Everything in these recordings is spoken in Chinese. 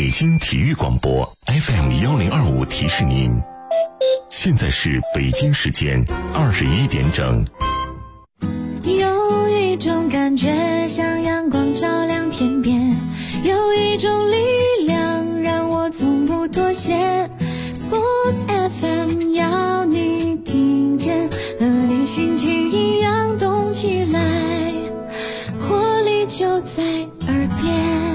北京体育广播 FM1025提示您，现在是北京时间21点整。 有一种感觉像阳光照亮天边，有一种力量让我从不妥协。Sports FM 要你听见，和你心情一样动起来，活力就在耳边。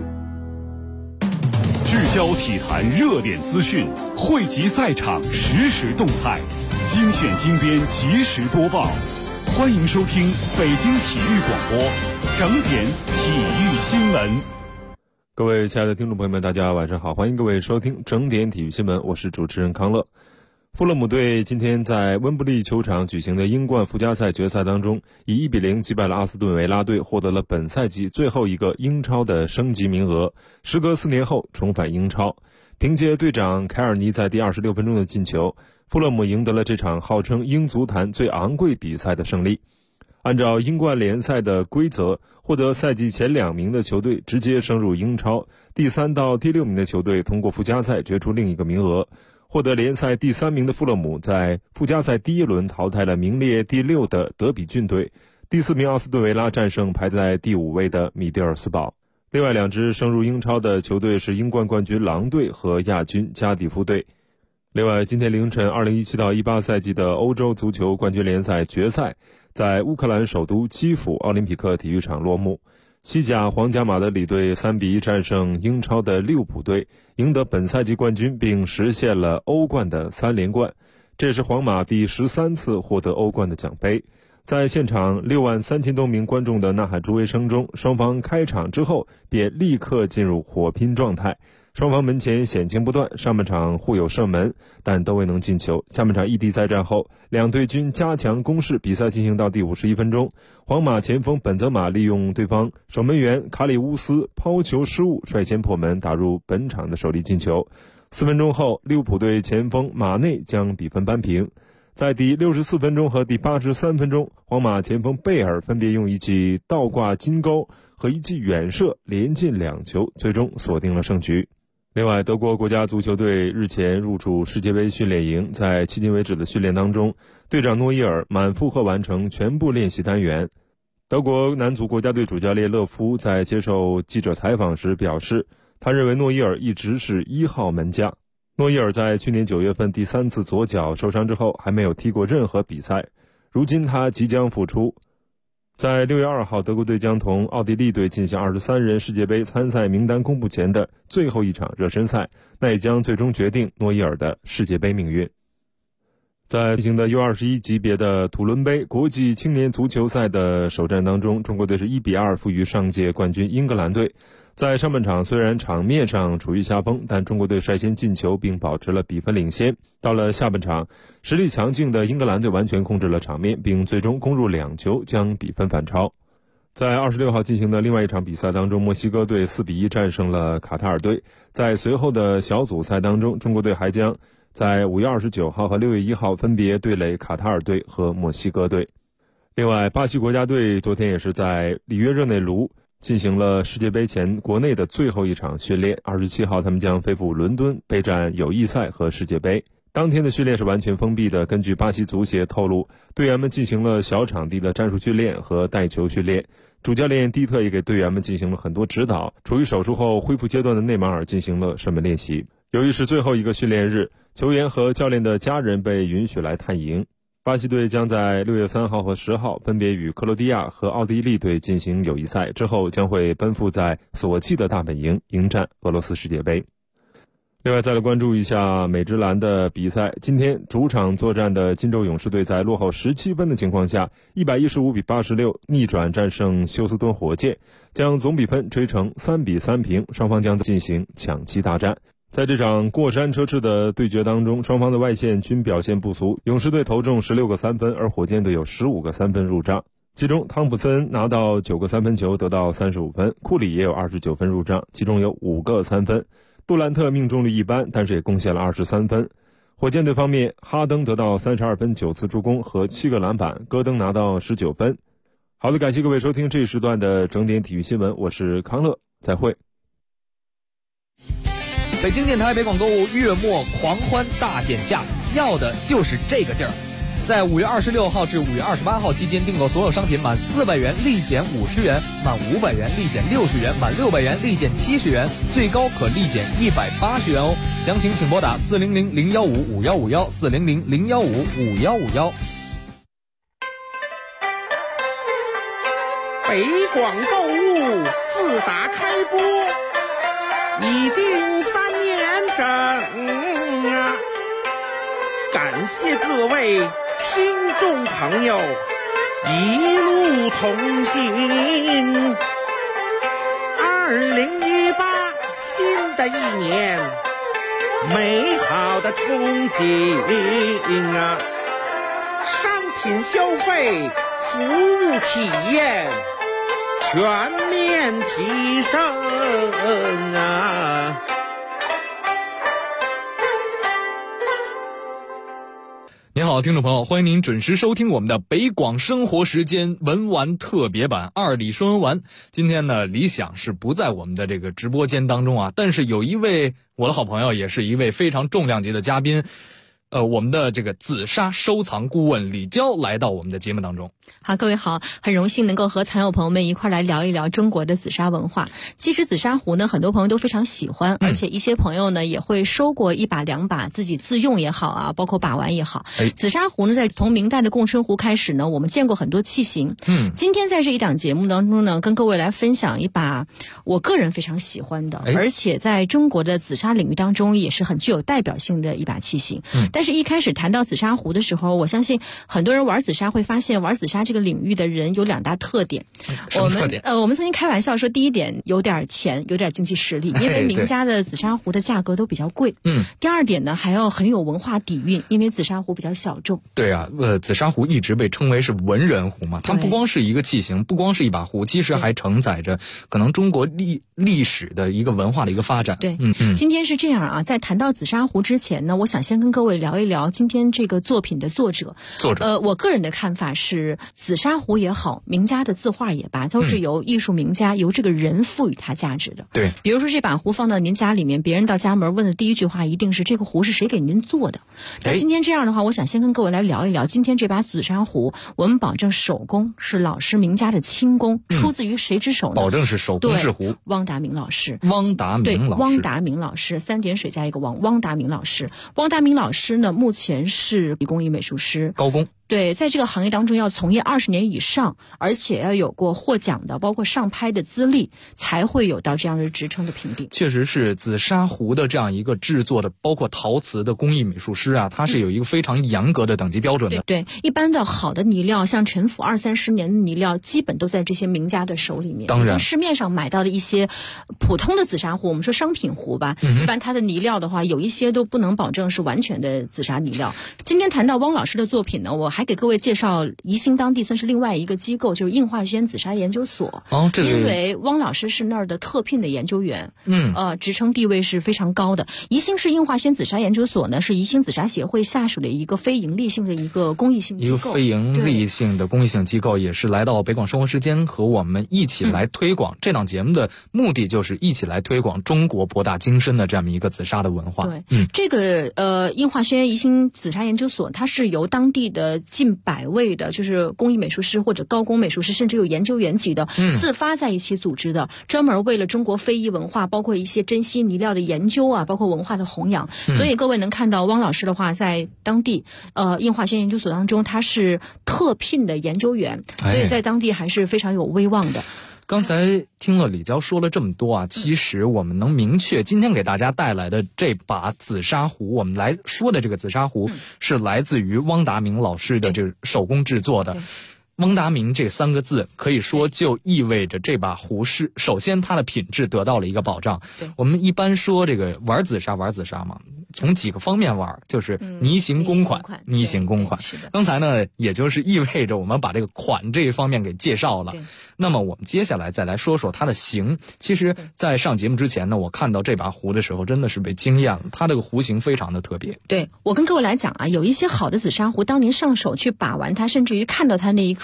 聚焦体坛热点资讯，汇集赛场实时动态，精选精编及时播报。欢迎收听北京体育广播整点体育新闻。 各位亲爱的听众朋友们，大家晚上好，欢迎各位收听整点体育新闻，我是主持人康乐。富勒姆队今天在温布利球场举行的英冠附加赛决赛当中，以1-0击败了阿斯顿维拉队，获得了本赛季最后一个英超的升级名额，时隔4年后重返英超。凭借队长凯尔尼在第26分钟的进球，富勒姆赢得了这场号称英足坛最昂贵比赛的胜利。按照英冠联赛的规则，获得赛季前2名的球队直接升入英超，第3到第6名的球队通过附加赛决出另一个名额。获得联赛第3名的富勒姆在附加赛第1轮淘汰了名列第6的德比郡队，第4名阿斯顿维拉战胜排在第5位的米德尔斯堡。另外2支升入英超的球队是英冠冠军狼队和亚军加迪夫队。另外，今天凌晨2017到18赛季的欧洲足球冠军联赛决赛在乌克兰首都基辅奥林匹克体育场落幕。西甲皇家马德里队3-1战胜英超的利物浦队，赢得本赛季冠军，并实现了欧冠的3连冠。这是皇马第13次获得欧冠的奖杯。在现场63000多名观众的呐喊助威声中，双方开场之后便立刻进入火拼状态。双方门前险情不断，上半场互有射门，但都未能进球。下半场异地再战后，两队均加强攻势，比赛进行到第51分钟，皇马前锋本泽马利用对方守门员卡里乌斯抛球失误，率先破门，打入本场的首粒进球。4分钟后，利物浦队前锋马内将比分扳平。在第64分钟和第83分钟，皇马前锋贝尔分别用一记倒挂金钩和一记远射连进2球，最终锁定了胜局。另外，德国国家足球队日前入驻世界杯训练营，在迄今为止的训练当中，队长诺伊尔满负荷完成全部练习单元。德国男足国家队主教练勒夫在接受记者采访时表示，他认为诺伊尔一直是1号门将。诺伊尔在去年9月份第3次左脚受伤之后，还没有踢过任何比赛，如今他即将复出。在6月2号，德国队将同奥地利队进行23人世界杯参赛名单公布前的最后一场热身赛，那也将最终决定诺伊尔的世界杯命运。在进行的 U21 级别的土伦杯国际青年足球赛的首战当中，中国队是1-2负于上届冠军英格兰队。在上半场虽然场面上处于下风，但中国队率先进球并保持了比分领先。到了下半场，实力强劲的英格兰队完全控制了场面，并最终攻入2球，将比分反超。在26号进行的另外一场比赛当中，墨西哥队4-1战胜了卡塔尔队。在随后的小组赛当中，中国队还将在5月29号和6月1号分别对垒卡塔尔队和墨西哥队。另外，巴西国家队昨天也是在里约热内卢进行了世界杯前国内的最后一场训练。27号他们将飞赴伦敦备战友谊赛和世界杯。当天的训练是完全封闭的，根据巴西足协透露，队员们进行了小场地的战术训练和带球训练。主教练蒂特也给队员们进行了很多指导。处于手术后恢复阶段的内马尔进行了射门练习。由于是最后一个训练日，球员和教练的家人被允许来探营。巴西队将在6月3号和10号分别与克罗地亚和奥地利队进行友谊赛，之后将会奔赴在索契的大本营迎战俄罗斯世界杯。另外再来关注一下美职篮的比赛。今天主场作战的金州勇士队在落后17分的情况下115-86逆转战胜休斯敦火箭，将总比分追成3-3平，双方将进行抢七大战。在这场过山车式的对决当中，双方的外线均表现不俗，勇士队投中16个3分，而火箭队有15个3分入账，其中汤普森拿到9个3分球得到35分，库里也有29分入账，其中有5个3分，杜兰特命中率一般，但是也贡献了23分。火箭队方面，哈登得到32分9次助攻和7个篮板，戈登拿到19分。好的，感谢各位收听这一时段的整点体育新闻，我是康乐，再会。 北京电台北广购物月末狂欢大减价，要的就是这个劲儿。在5月26号至5月28号期间，订购所有商品满400元立减50元，满500元立减60元，满600元立减70元，最高可立减180元哦。详情请拨打400-015-5151 400-015-5151。 北广购物自打开播已经3年整啊，感谢各位听众朋友一路同行。2018新的一年，美好的憧憬啊，商品消费，服务体验全面提升啊！ 您好，听众朋友，欢迎您准时收听我们的北广生活时间文玩特别版2里说文玩。今天呢，李想是不在我们的这个直播间当中啊，但是有一位我的好朋友，也是一位非常重量级的嘉宾，我们的这个紫砂收藏顾问李娇来到我们的节目当中。 好，各位好，很荣幸能够和藏友朋友们一块来聊一聊中国的紫砂文化。其实紫砂壶呢，很多朋友都非常喜欢，而且一些朋友呢也会收过1把2把，自己自用也好啊，包括把玩也好。紫砂壶呢，在从明代的供春壶开始呢，我们见过很多器型。今天在这一档节目当中呢，跟各位来分享一把我个人非常喜欢的，而且在中国的紫砂领域当中也是很具有代表性的一把器型。但是一开始谈到紫砂壶的时候，我相信很多人玩紫砂会发现，玩紫砂这个领域的人有2大特点。 什么特点？ 我们曾经开玩笑说，第一点有点钱，有点经济实力，因为名家的紫砂壶的价格都比较贵。第二点呢，还要很有文化底蕴，因为紫砂壶比较小众。 对啊，紫砂壶一直被称为是文人壶嘛，它不光是一个器型，不光是一把壶，其实还承载着可能中国历史的一个文化的一个发展。 对，今天是这样啊，在谈到紫砂壶之前呢，我想先跟各位聊一聊今天这个作品的作者。我个人的看法是，紫砂壶也好，名家的字画也罢，都是由艺术名家由这个人赋予它价值的。 对， 比如说这把壶放到您家里面，别人到家门问的第一句话一定是这个壶是谁给您做的。那今天这样的话，我想先跟各位来聊一聊今天这把紫砂壶，我们保证手工是老师名家的亲工，出自于谁之手呢？ 保证是手工制壶。 汪达明老师。 汪达明老师 3点水加一个汪，汪达明老师。汪达明老师呢，目前是工艺美术师， 高工。 对，在这个行业当中要从业20年以上，而且要有过获奖的，包括上拍的资历，才会有到这样的职称的评定。 确实是紫砂壶的这样一个制作的，包括陶瓷的工艺美术师啊，它是有一个非常严格的等级标准的。 对，一般的好的泥料，像陈腐20-30年的泥料，基本都在这些名家的手里面。 当然， 像市面上买到的一些普通的紫砂壶，我们说商品壶吧，一般它的泥料的话，有一些都不能保证是完全的紫砂泥料。今天谈到汪老师的作品呢，我还给各位介绍宜兴当地算是另外一个机构，就是应化轩紫砂研究所。因为汪老师是那儿的特聘的研究员，职称地位是非常高的。宜兴市应化轩紫砂研究所呢，是宜兴紫砂协会下属的一个非盈利性的一个公益性机构， 一个非盈利性的公益性机构，也是来到北广生活时间和我们一起来推广。这档节目的目的就是一起来推广中国博大精深的这样一个紫砂的文化。 对，这个应化轩宜兴紫砂研究所，它是由当地的近100位的，就是工艺美术师或者高工美术师，甚至有研究员级的，自发在一起组织的，专门为了中国非遗文化，包括一些珍稀泥料的研究啊，包括文化的弘扬。所以各位能看到汪老师的话，在当地应化轩研究所当中，他是特聘的研究员，所以在当地还是非常有威望的。 刚才听了李娇说了这么多啊，其实我们能明确今天给大家带来的这把紫砂壶，我们来说的这个紫砂壶是来自于汪达明老师的这个手工制作的。汪达明这3个字可以说就意味着这把壶是首先它的品质得到了一个保障。我们一般说这个玩紫砂嘛，从几个方面玩，就是泥形公款。刚才呢，也就是意味着我们把这个款这一方面给介绍了。那么我们接下来再来说说它的形。其实在上节目之前呢，我看到这把壶的时候真的是被惊艳了，它这个壶形非常的特别。 对，我跟各位来讲啊，有一些好的紫砂壶，当您上手去把玩它，甚至于看到它那一刻，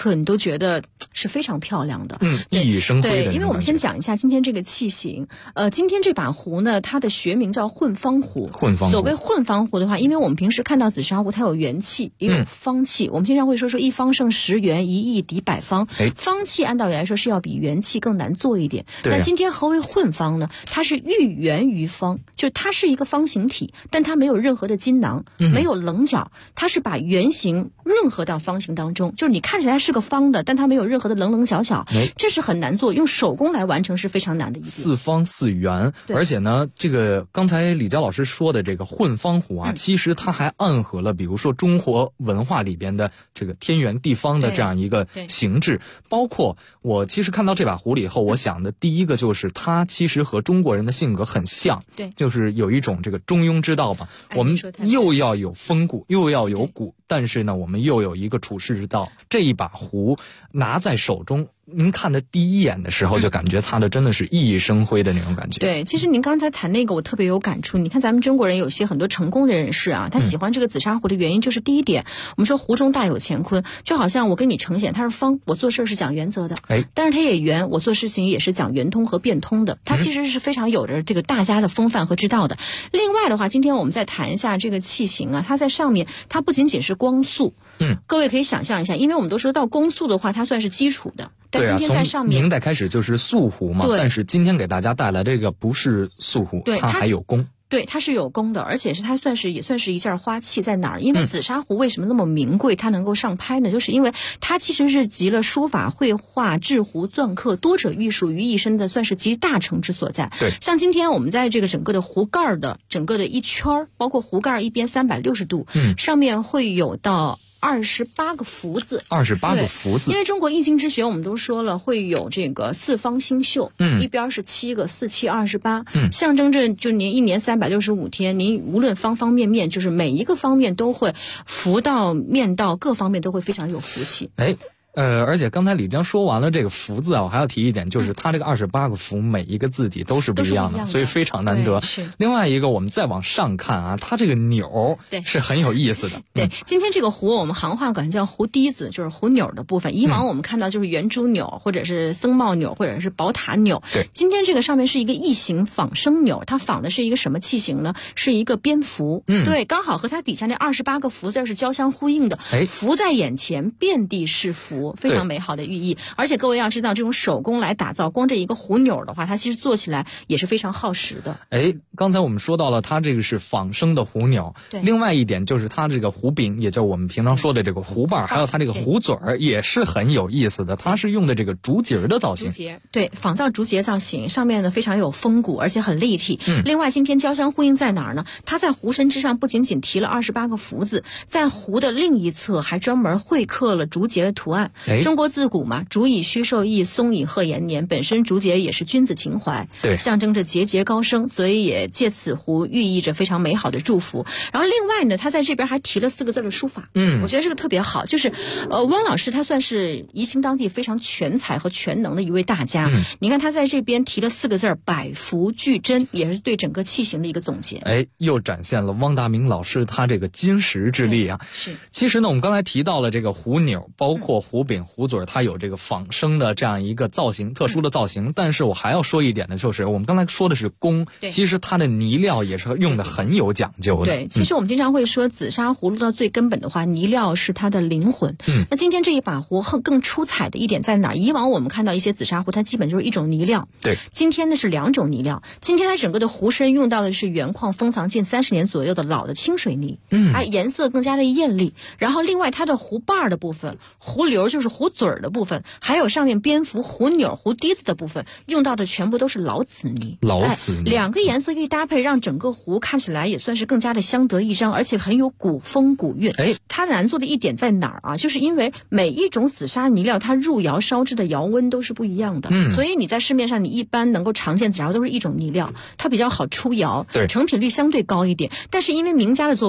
刻你都觉得是非常漂亮的， 熠熠生辉的。 对，因为我们先讲一下今天这个器型。今天这把壶呢，它的学名叫混方壶。 混方壶， 所谓混方壶的话，因为我们平时看到紫砂壶，它有圆器也有方器。我们经常会说一方胜10圆，一易抵百方。方器按道理来说是要比圆器更难做一点。但今天何为混方呢？它是寓圆于方，就是它是一个方形体，但它没有任何的筋囊，没有棱角，它是把圆形润合到方形当中，就是你看起来是个方的，但它没有任何的棱角角，这是很难做，用手工来完成是非常难的一点。 4方4圆，而且呢，这个刚才李佳老师说的这个混方壶啊，其实它还暗合了比如说中国文化里边的这个天圆地方的这样一个形制。包括我其实看到这把壶里以后，我想的第一个就是它其实和中国人的性格很像， 对， 就是有一种这个中庸之道吧。我们又要有风骨，又要有骨，但是呢，我们又有一个处世之道。这一把壶拿在手中，您看的第一眼的时候就感觉它的真的是熠熠生辉的那种感觉。 对，其实您刚才谈那个我特别有感触。你看咱们中国人有些很多成功的人士啊，他喜欢这个紫砂壶的原因就是第一点，我们说壶中大有乾坤，就好像我跟你呈现它是方，我做事是讲原则的，但是它也圆，我做事情也是讲圆通和变通的，它其实是非常有着这个大家的风范和之道的。另外的话，今天我们再谈一下这个器型啊，它在上面它不仅仅是光速，各位可以想象一下，因为我们都说到光速的话，它算是基础的。但今天在上面， 从明代开始就是素壶嘛，但是今天给大家带来这个不是素壶，它还有功。 对，它是有功的，而且是它也算是一件花器。在哪儿？因为紫砂壶为什么那么名贵，它能够上拍呢？就是因为它其实是集了书法、绘画、制壶、篆刻多者艺术于一身的，算是集大成之所在。 对， 像今天我们在这个整个的壶盖的整个的一圈，包括壶盖一边360度，上面会有到28个福字 ，28个福字。 因为中国易经之学我们都说了，会有这个4方星宿，一边是7个，4、7、28，象征着就您一年365天，您无论方方面面，就是每一个方面都会福到面到，各方面都会非常有福气。 而且刚才李江说完了这个福字啊，我还要提一点，就是它这个28个福每一个字体都是不一样的，所以非常难得。另外一个，我们再往上看啊，它这个钮是很有意思的。 对，今天这个壶我们行话管叫壶滴子，就是壶钮的部分。以往我们看到就是圆珠钮，或者是僧帽钮，或者是宝塔钮。 对， 今天这个上面是一个异形仿生钮，它仿的是一个什么器型呢？是一个蝙蝠。对，刚好和它底下那28个福字是交相呼应的。福在眼前，遍地是福。非常美好的寓意。而且各位要知道，这种手工来打造，光这一个壶钮的话，它其实做起来也是非常耗时的。 刚才我们说到了它这个是仿生的壶钮，另外一点就是它这个壶柄，也就是我们平常说的这个壶把，还有它这个壶嘴儿也是很有意思的，它是用的这个竹节的造型。 竹节，对，仿造竹节造型，上面呢非常有风骨，而且很立体。另外今天交相呼应在哪儿呢？它在壶身之上不仅仅提了28个福字，在壶的另一侧还专门绘刻了竹节的图案。中国自古嘛，竹以虚寿易，松以贺延年，本身竹节也是君子情怀，象征着节节高升，所以也借此壶寓意着非常美好的祝福。然后另外呢，他在这边还提了4个字的书法，我觉得这个特别好，就是汪老师他算是宜兴当地非常全才和全能的一位大家。你看他在这边提了4个字，百福俱真，也是对整个器型的一个总结。 又展现了汪达明老师他这个金石之力啊。 是， 其实呢，我们刚才提到了这个壶钮，包括壶柄、壶嘴，它有这个仿生的这样一个造型，特殊的造型。但是我还要说一点的就是，我们刚才说的是工，其实它的泥料也是用的很有讲究的。 对，其实我们经常会说，紫砂壶到最根本的话，泥料是它的灵魂。那今天这一把壶更出彩的一点在哪？以往我们看到一些紫砂壶，它基本就是一种泥料。 对， 今天呢是2种泥料。今天它整个的壶身用到的是原矿封藏近30年左右的老的清水泥，颜色更加的艳丽。然后另外它的壶把的部分，壶流就是壶嘴的部分，还有上面蝙蝠、壶钮、壶滴子的部分，用到的全部都是老紫泥。 老紫泥 ，2个颜色一搭配，让整个壶看起来也算是更加的相得益彰，而且很有古风古韵。它难做的一点在哪儿啊？就是因为每一种紫砂泥料，它入窑烧制的窑温都是不一样的，所以你在市面上你一般能够常见紫砂壶都是一种泥料，它比较好出窑，成品率相对高一点。但是因为名家的作品，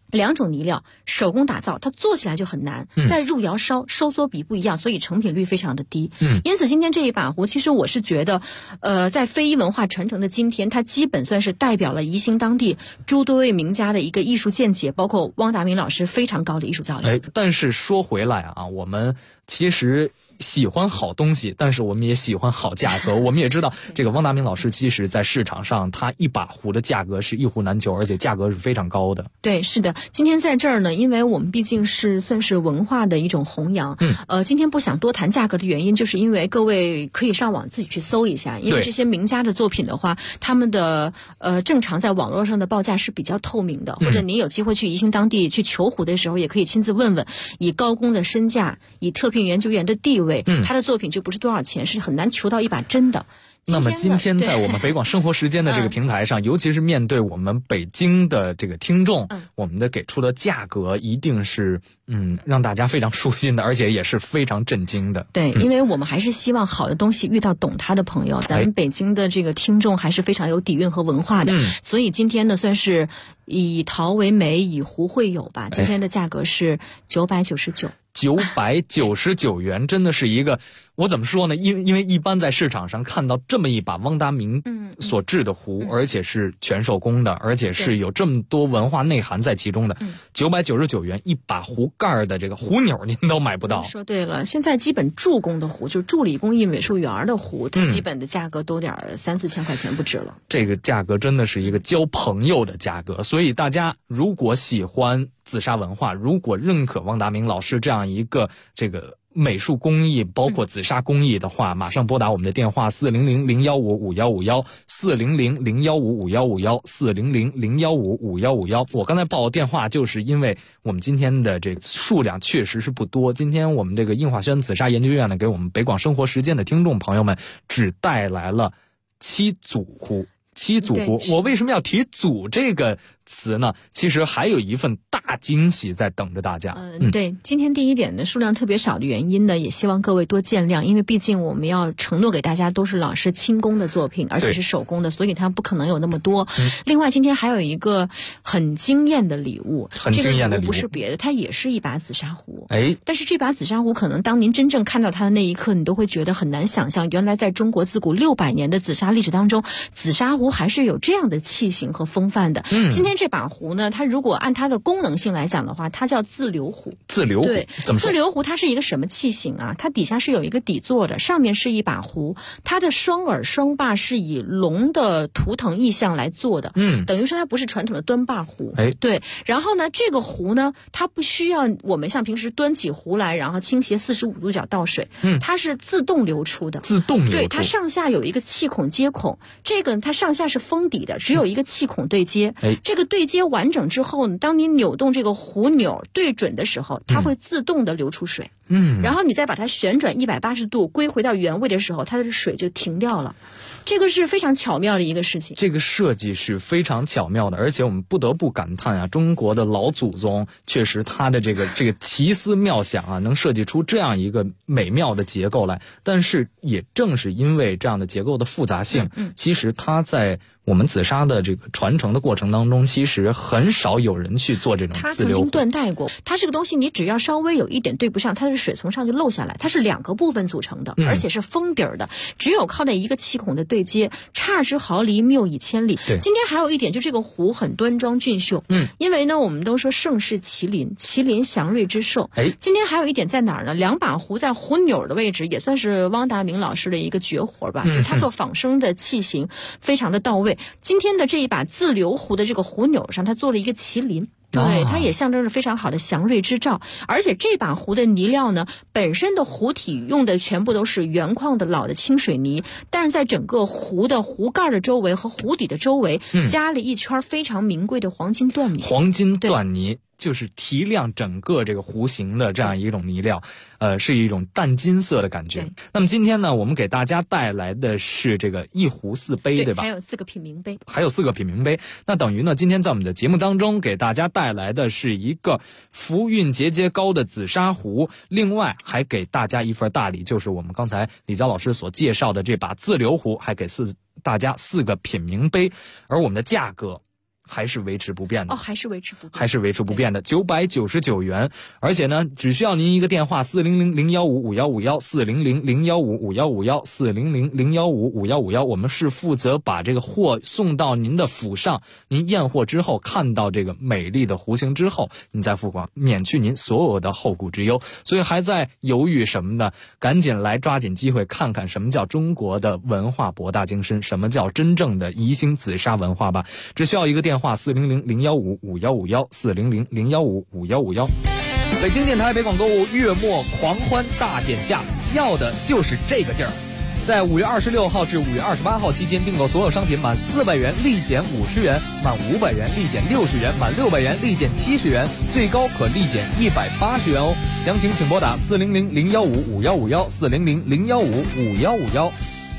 两种泥料手工打造，它做起来就很难，再入窑烧收缩比不一样，所以成品率非常的低。因此今天这一把壶，其实我是觉得在非遗文化传承的今天，它基本算是代表了宜兴当地诸多位名家的一个艺术见解，包括汪达民老师非常高的艺术造诣。 但是说回来啊，我们其实喜欢好东西，但是我们也喜欢好价格。我们也知道这个汪达民老师其实在市场上他一把壶的价格是一壶难求，而且价格是非常高的。 对，是的。今天在这儿呢，因为我们毕竟是算是文化的一种弘扬，今天不想多谈价格的原因，就是因为各位可以上网自己去搜一下，因为这些名家的作品的话，他们的正常在网络上的报价是比较透明的，或者您有机会去宜兴当地去求壶的时候，也可以亲自问问，以高工的身价，以特聘研究员的地位，他的作品就不是多少钱，是很难求到一把真的。 那么今天在我们北广生活时间的这个平台上，尤其是面对我们北京的这个听众，我们的给出的价格一定是让大家非常舒心的，而且也是非常震惊的。 对，因为我们还是希望好的东西遇到懂它的朋友，咱们北京的这个听众还是非常有底蕴和文化的，所以今天呢算是以陶为媒，以壶会友吧。今天的价格是999 元，真的是一个，我怎么说呢？因为一般在市场上看到这么一把汪达民所制的壶，而且是全手工的，而且是有这么多文化内涵在其中的，999元一把壶盖的这个壶钮您都买不到。 说对了，现在基本助工的壶，就是助理工艺美术园的壶，它基本的价格都得3-4千块钱不止了。 这个价格真的是一个交朋友的价格，所以大家如果喜欢紫砂文化，如果认可汪达民老师这样一个这个美术工艺，包括紫砂工艺的话，马上拨打我们的电话400-015-5151，400-015-5151，400-015-5151。我刚才报电话就是因为我们今天的这个数量确实是不多，今天我们这个映华轩紫砂研究院呢，给我们北广生活时间的听众朋友们只带来了7组壶。我为什么要提组这个词呢？其实还有一份大惊喜在等着大家。 对，今天第一点的数量特别少的原因呢，也希望各位多见谅，因为毕竟我们要承诺给大家都是老师亲工的作品，而且是手工的，所以它不可能有那么多。另外，今天还有一个很惊艳的礼物，这个礼物不是别的，它也是一把紫砂壶。但是这把紫砂壶，可能当您真正看到它的那一刻，你都会觉得很难想象，原来在中国自古600年的紫砂历史当中，紫砂壶还是有这样的器型和风范的。今天这把壶呢，它如果按它的功能性来讲的话，它叫自流壶。对，自流壶它是一个什么器型啊？它底下是有一个底座的，上面是一把壶，它的双耳双把是以龙的图腾意象来做的。等于说它不是传统的端把壶。对。然后呢，这个壶呢，它不需要我们像平时端起壶来，然后倾斜45度角倒水。它是自动流出的。对，它上下有一个气孔接孔，这个它上下是封底的，只有一个气孔对接。这个对接完整之后呢，当你扭动这个壶钮对准的时候，它会自动的流出水。然后你再把它旋转180度归回到原位的时候，它的水就停掉了。这个是非常巧妙的一个事情。 这个设计是非常巧妙的，而且我们不得不感叹啊，中国的老祖宗确实他的这个奇思妙想啊，能设计出这样一个美妙的结构来。但是也正是因为这样的结构的复杂性，其实它在我们紫砂的这个传承的过程当中，其实很少有人去做这种自流壶。 它曾经断代过，它这个东西你只要稍微有一点对不上，它的水从上就漏下来。它是2个部分组成的，而且是封底儿的，只有靠那一个气孔的对接，差之毫厘，谬以千里。今天还有一点，就这个壶很端庄俊秀。因为呢，我们都说盛世麒麟，麒麟祥瑞之兽。今天还有一点在哪儿呢？2把壶在壶钮的位置，也算是汪达民老师的一个绝活吧，就是他做仿生的器型非常的到位。今天的这一把自流壶的这个壶钮上，它做了一个麒麟。对，它也象征着非常好的祥瑞之兆。而且这把壶的泥料呢，本身的壶体用的全部都是原矿的老的清水泥，但是在整个壶的壶盖的周围和壶底的周围，加了一圈非常名贵的黄金缎泥。 黄金缎泥就是提亮整个这个壶形的这样一种泥料，是一种淡金色的感觉。那么今天呢，我们给大家带来的是这个一壶4杯，对吧？ 还有4个品茗杯。 那等于呢，今天在我们的节目当中给大家带来的是一个福运节节高的紫砂壶，另外还给大家一份大礼，就是我们刚才李娇老师所介绍的这把自流壶，还给大家4个品茗杯。而我们的价格还是维持不变的。 还是维持不变， 还是维持不变的999元。而且呢，只需要您一个电话400-015-5151，400-015-5151，400-015-5151，我们是负责把这个货送到您的府上，您验货之后看到这个美丽的弧形之后，您再付款，免去您所有的后顾之忧。所以还在犹豫什么呢？赶紧来抓紧机会看看什么叫中国的文化博大精深，什么叫真正的宜兴紫砂文化吧。只需要一个电话400-015-5151，400-015-5151。北京电台北广购物月末狂欢大减价，要的就是这个劲儿。在5月26号至5月28号期间，订购所有商品满400元立减50元，满500元立减60元，满600元立减70元，最高可立减180元哦。详情请拨打400-015-5151，400-015-5151。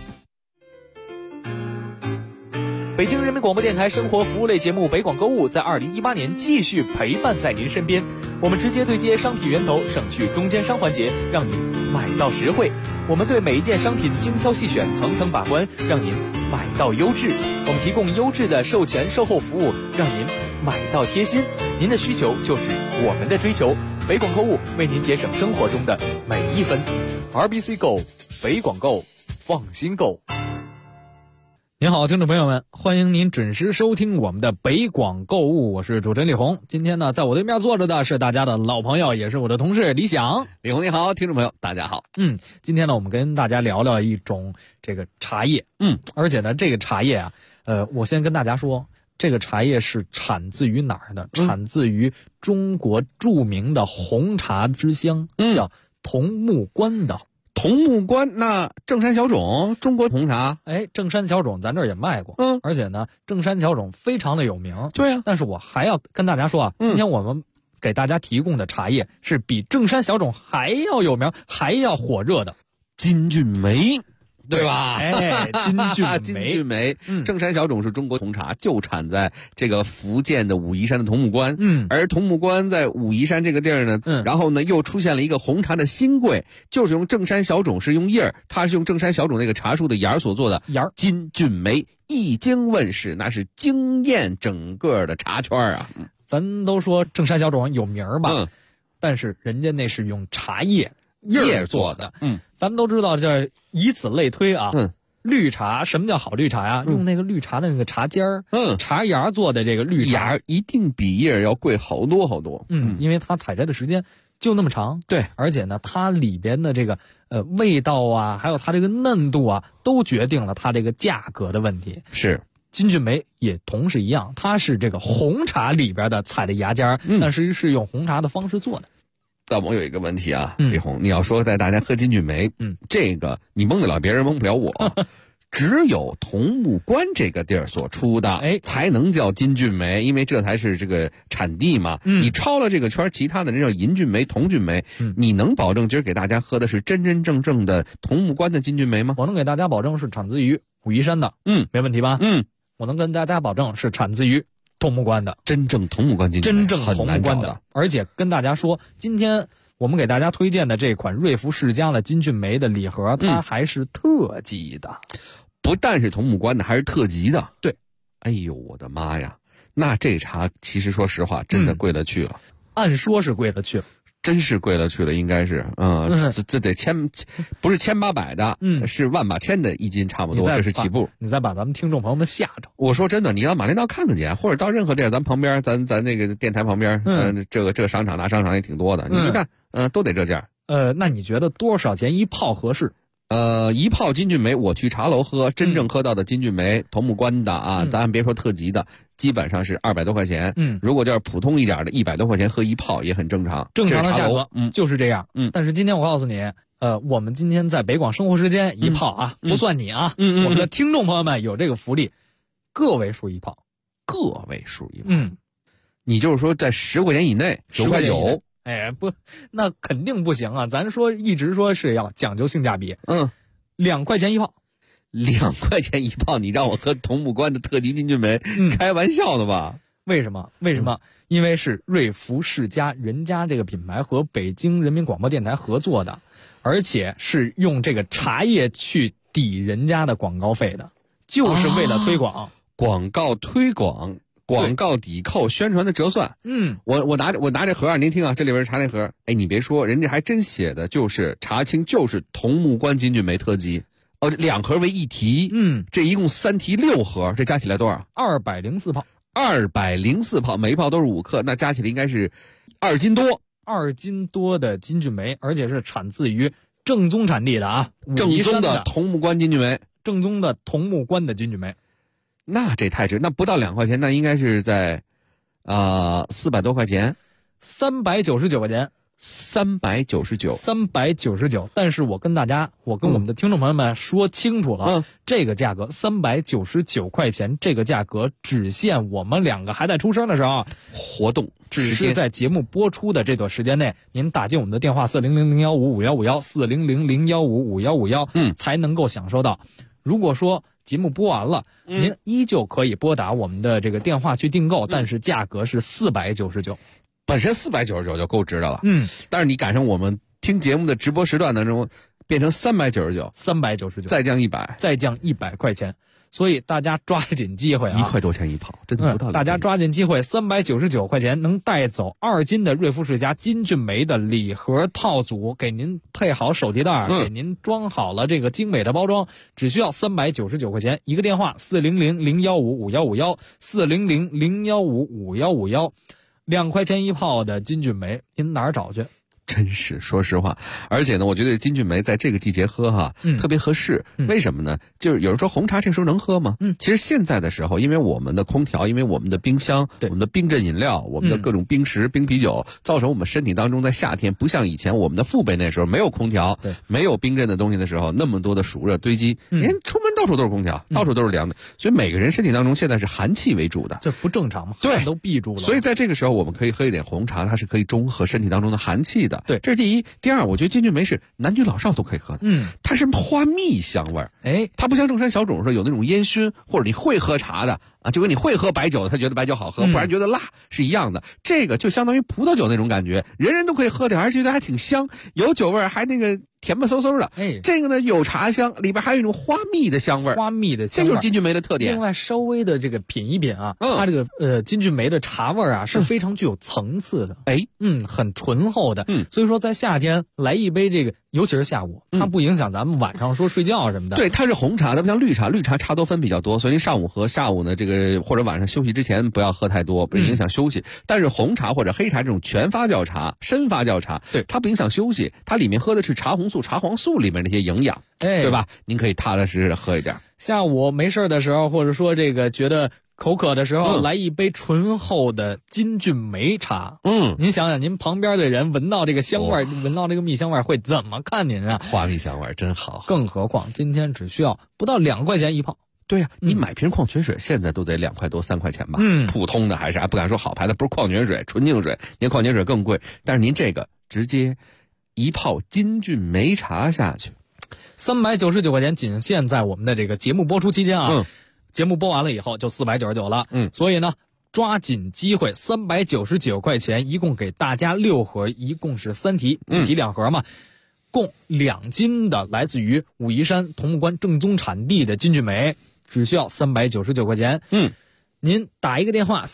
北京人民广播电台生活服务类节目北广购物在2018年继续陪伴在您身边。我们直接对接商品源头，省去中间商环节，让您买到实惠。我们对每一件商品精挑细选，层层把关，让您买到优质。我们提供优质的售前售后服务，让您买到贴心。您的需求就是我们的追求。北广购物为您节省生活中的每一分。RBC Go， 北广购，放心购。您好，听众朋友们，欢迎您准时收听我们的北广购物，我是主持人李红。今天呢，在我对面坐着的是大家的老朋友，也是我的同事李想。 李红你好，听众朋友大家好。 今天呢，我们跟大家聊聊一种这个茶叶。而且呢，这个茶叶啊，我先跟大家说，这个茶叶是产自于哪儿的？产自于中国著名的红茶之乡，叫桐木关的。 桐木关，那正山小种，中国红茶。 正山小种咱这儿也卖过，而且呢，正山小种非常的有名。 对啊， 但是我还要跟大家说啊，今天我们给大家提供的茶叶是比正山小种还要有名、还要火热的金骏眉。对吧？ 金骏眉，正山小种是中国红茶，就产在这个福建的武夷山的桐木关。而桐木关在武夷山这个地儿呢，然后呢又出现了一个红茶的新贵，就是用正山小种是用叶儿，它是用正山小种那个茶树的芽所做的芽。 金骏眉一经问世，那是惊艳整个的茶圈啊。 咱都说正山小种有名吧，但是人家那是用茶叶做的。咱们都知道，这以此类推啊。绿茶，什么叫好绿茶呀？用那个绿茶的那个茶尖儿，茶芽做的这个绿茶， 芽一定比叶要贵好多好多。 因为它采摘的时间就那么长。 对， 而且呢，它里边的这个味道啊，还有它这个嫩度啊，都决定了它这个价格的问题。 是。 金骏眉也同是一样，它是这个红茶里边的采的芽尖儿，但是用红茶的方式做的。 但我有一个问题啊，李红，你要说带大家喝金骏眉，这个你蒙得了别人，蒙不了我。只有桐木关这个地儿所出的，才能叫金骏眉，因为这才是这个产地嘛。你超了这个圈，其他的人叫银骏眉、桐骏眉，你能保证今儿给大家喝的是真真正正的桐木关的金骏眉吗？ 我能给大家保证是产自于武夷山的，没问题吧？我能跟大家保证是产自于桐木关的， 真正桐木关金骏眉， 真正桐木关的。而且跟大家说，今天我们给大家推荐的这款瑞福世家的金骏眉的礼盒，它还是特级的， 不但是桐木关的，还是特级的。 对， 哎呦我的妈呀，那这茶其实说实话真的贵了去了。 按说是贵了去了， 真是贵了去了，应该是，这得不是1800的，是万把千的一斤差不多，这是起步。 你再把咱们听众朋友们吓着。 我说真的，你要马连道看得见，或者到任何地儿，咱旁边，咱那个电台旁边，这个商场那商场也挺多的，你去看，都得这价。 那你觉得多少钱一泡合适？ 一泡金骏眉，我去茶楼喝，真正喝到的金骏眉桐木关的啊，咱别说特级的，基本上是200多块钱。如果就是普通一点的，100多块钱喝一泡也很正常。 正常的价格，就是这样。但是今天我告诉你，我们今天在北广生活时间一泡啊，不算你啊，我们的听众朋友们有这个福利，个位数一泡， 个位数一泡。你就是说在10块钱以内，9块9。 不，那肯定不行啊！咱说一直说是要讲究性价比。2块钱一泡 ，2块钱一泡，你让我喝桐木关的特级金骏眉，开玩笑的吧？ 为什么？因为是瑞福世家人家这个品牌和北京人民广播电台合作的，而且是用这个茶叶去抵人家的广告费的，就是为了推广。 广告推广广告抵扣、宣传的折算。我拿这盒啊，您听啊，这里边茶这盒，哎，你别说，人家还真写的就是茶青，就是桐木关金骏眉特辑。2盒为1提，这一共3提6盒，这加起来多少 ？204泡 ，204泡，每一泡都是5克，那加起来应该是2斤多 ，2斤多的金骏眉，而且是产自于正宗产地的啊， 正宗的桐木关金骏眉， 正宗的桐木关的金骏眉， 那这太值，那不到2块钱，那应该是在400多块钱 ，399块钱。399，但是我跟我们的听众朋友们说清楚了，这个价格399块钱，这个价格只限我们2个还在出生的时候， 活动只是在节目播出的这段时间内，您打进我们的电话400015551，400015551，才能够享受到。如果说节目播完了，您依旧可以拨打我们的这个电话去订购，但是价格是499。 本身499就够值的了，但是你赶上我们听节目的直播时段当中，变成399，再降100 块钱，所以大家抓紧机会啊 ！1块多钱一泡，真的不到。 大家抓紧机会，399块钱能带走2斤的瑞福世家金骏眉的礼盒套组，给您配好手提袋，给您装好了这个精美的包装，只需要399块钱。一个电话400015551，400015551，2块钱一泡的金骏眉，您哪儿找去？ 真是，说实话，而且呢，我觉得金骏眉在这个季节喝特别合适。为什么呢？就是有人说红茶这时候能喝吗？其实现在的时候，因为我们的空调，因为我们的冰箱，我们的冰镇饮料，我们的各种冰食、冰啤酒，造成我们身体当中在夏天不像以前我们的父辈那时候没有空调，没有冰镇的东西的时候，那么多的暑热堆积，您出门到处都是空调，到处都是凉的，所以每个人身体当中现在是寒气为主的， 这不正常吗？ 对， 都闭住了。 所以在这个时候，我们可以喝一点红茶，它是可以中和身体当中的寒气的。对，这是第一。第二，我觉得金骏眉是男女老少都可以喝的。它是花蜜香味儿，它不像正山小种说有那种烟熏，或者你会喝茶的啊，就跟你会喝白酒的，他觉得白酒好喝，不然觉得辣是一样的。这个就相当于葡萄酒那种感觉，人人都可以喝点，而且觉得还挺香，有酒味儿，还那个甜不嗖嗖的。这个呢有茶香，里边还有一种花蜜的香味儿，这就是金骏眉的特点。 另外稍微的这个品一品啊，它这个金骏眉的茶味儿啊是非常具有层次的，很醇厚的。所以说在夏天来一杯这个，尤其是下午，它不影响咱们晚上说睡觉什么的。 对，它是红茶，它不像绿茶，绿茶茶多酚比较多，所以您上午喝，下午呢这个或者晚上休息之前不要喝太多，不影响休息。但是红茶或者黑茶这种全发酵茶、深发酵茶，它不影响休息，它里面喝的是茶红素、茶黄素里面那些营养，对吧？您可以踏踏实实喝一点。 下午没事的时候，或者说这个觉得口渴的时候，来一杯醇厚的金骏眉茶。您想想，您旁边的人闻到这个香味，闻到这个蜜香味会怎么看您啊？ 花蜜香味真好。 更何况今天只需要不到2块钱一泡。 对呀，你买瓶矿泉水现在都得2块多3块钱吧？普通的还是不敢说好牌的，不是矿泉水，纯净水，您矿泉水更贵。但是您这个直接一泡金骏眉茶下去 ，399块钱，仅限在我们的这个节目播出期间啊。节目播完了以后就499了。所以呢，抓紧机会，399块钱，一共给大家6盒，一共是3提，1提2盒嘛，共2斤的来自于武夷山桐木关正宗产地的金骏眉，只需要399块钱。您打一个电话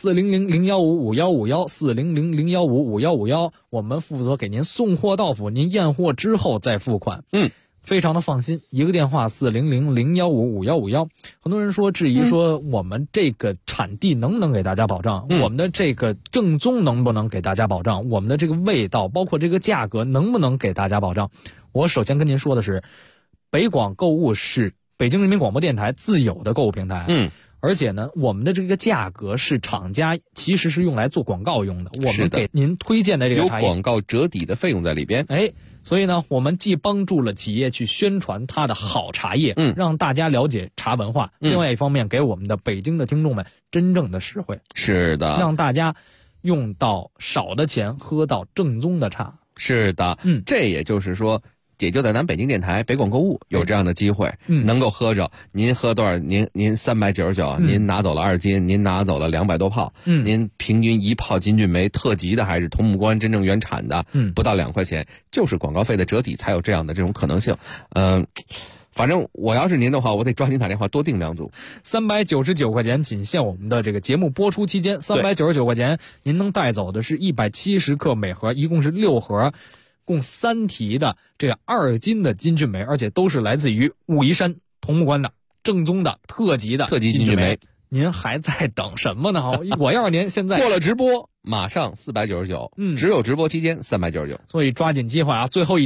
40001555151，400015551，我们负责给您送货到府，您验货之后再付款。非常的放心，一个电话40001555151。很多人说质疑说我们这个产地能不能给大家保障，我们的这个正宗能不能给大家保障，我们的这个味道包括这个价格能不能给大家保障。我首先跟您说的是，北广购物是北京人民广播电台自有的购物平台。而且呢，我们的这个价格是厂家其实是用来做广告用的，我们给您推荐的这个茶叶有广告折抵的费用在里边。 所以呢，我们既帮助了企业去宣传它的好茶叶，让大家了解茶文化，另外一方面给我们的北京的听众们真正的实惠。 是的， 让大家用到少的钱喝到正宗的茶。 是的，这也就是说，也就在咱北京电台北广购物有这样的机会，能够喝着。您喝多少？您399，您拿走了2斤，您拿走了200多泡，您平均一泡金骏眉特级的还是桐木关真正原产的，不到2块钱，就是广告费的折抵才有这样的这种可能性。 反正我要是您的话，我得抓紧打电话多订2组。 399块钱，仅限我们的这个节目播出期间，399块钱，您能带走的是170克每盒，一共是6盒，共3提的这个2斤的金骏眉，而且都是来自于武夷山桐木关的正宗的特级金骏眉。您还在等什么呢？我要是您现在过了直播，马上499，只有直播期间399， 所以抓紧机会啊！最后一